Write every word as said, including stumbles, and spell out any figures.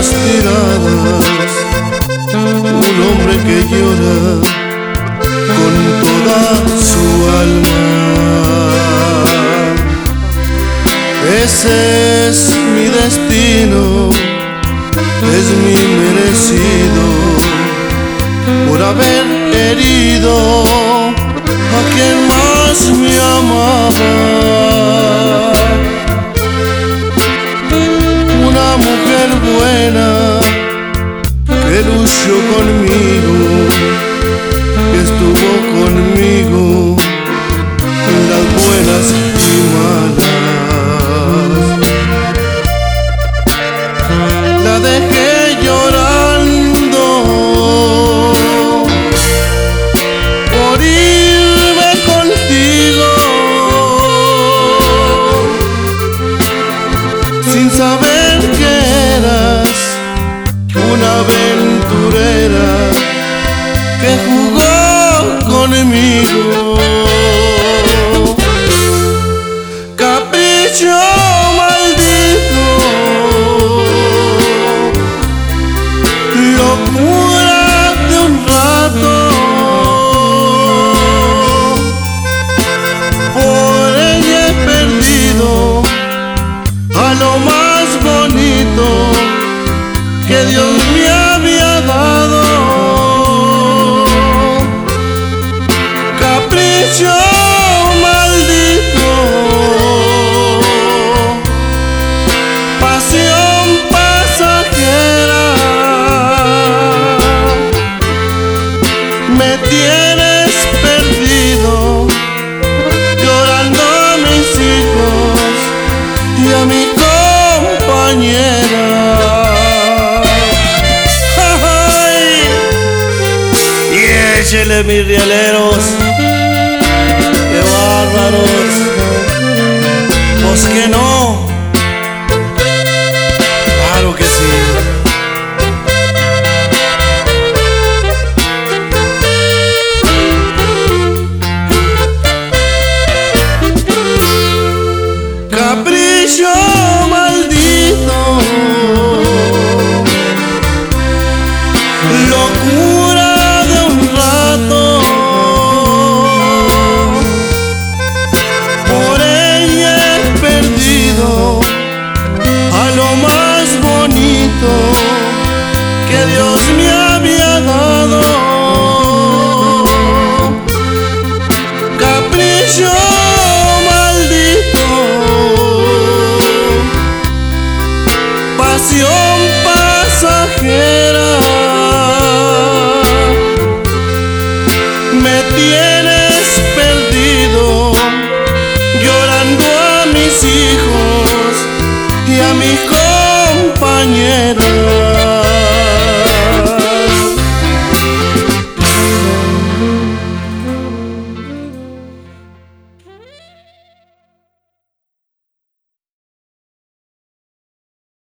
hojas tiradas, un hombre que llora con toda su alma. Ese es mi destino, es mi merecido, por haber herido a quien más me amaba. Una mujer buena que luchó conmigo, que estuvo conmigo en las buenas y malas. La dejé llorando por irme contigo, sin saber que eras una aventurera que jugó conmigo. Capricho maldito, locura de un rato, por ella he perdido a lo más bonito que Dios me había dado. Capricho maldito, pasión pasajera, me tienes perdido, llorando a mis hijos y a mi compañera. ¡Ay! Y échele, mis rieleros, qué bárbaros, pues que no, claro que sí. Capricho maldito, locura de un rato, por ella he perdido a lo más bonito que Dios me había dado. Capricho pasión pasajera, me tienes perdido, llorando a mis hijos y a mi compañera.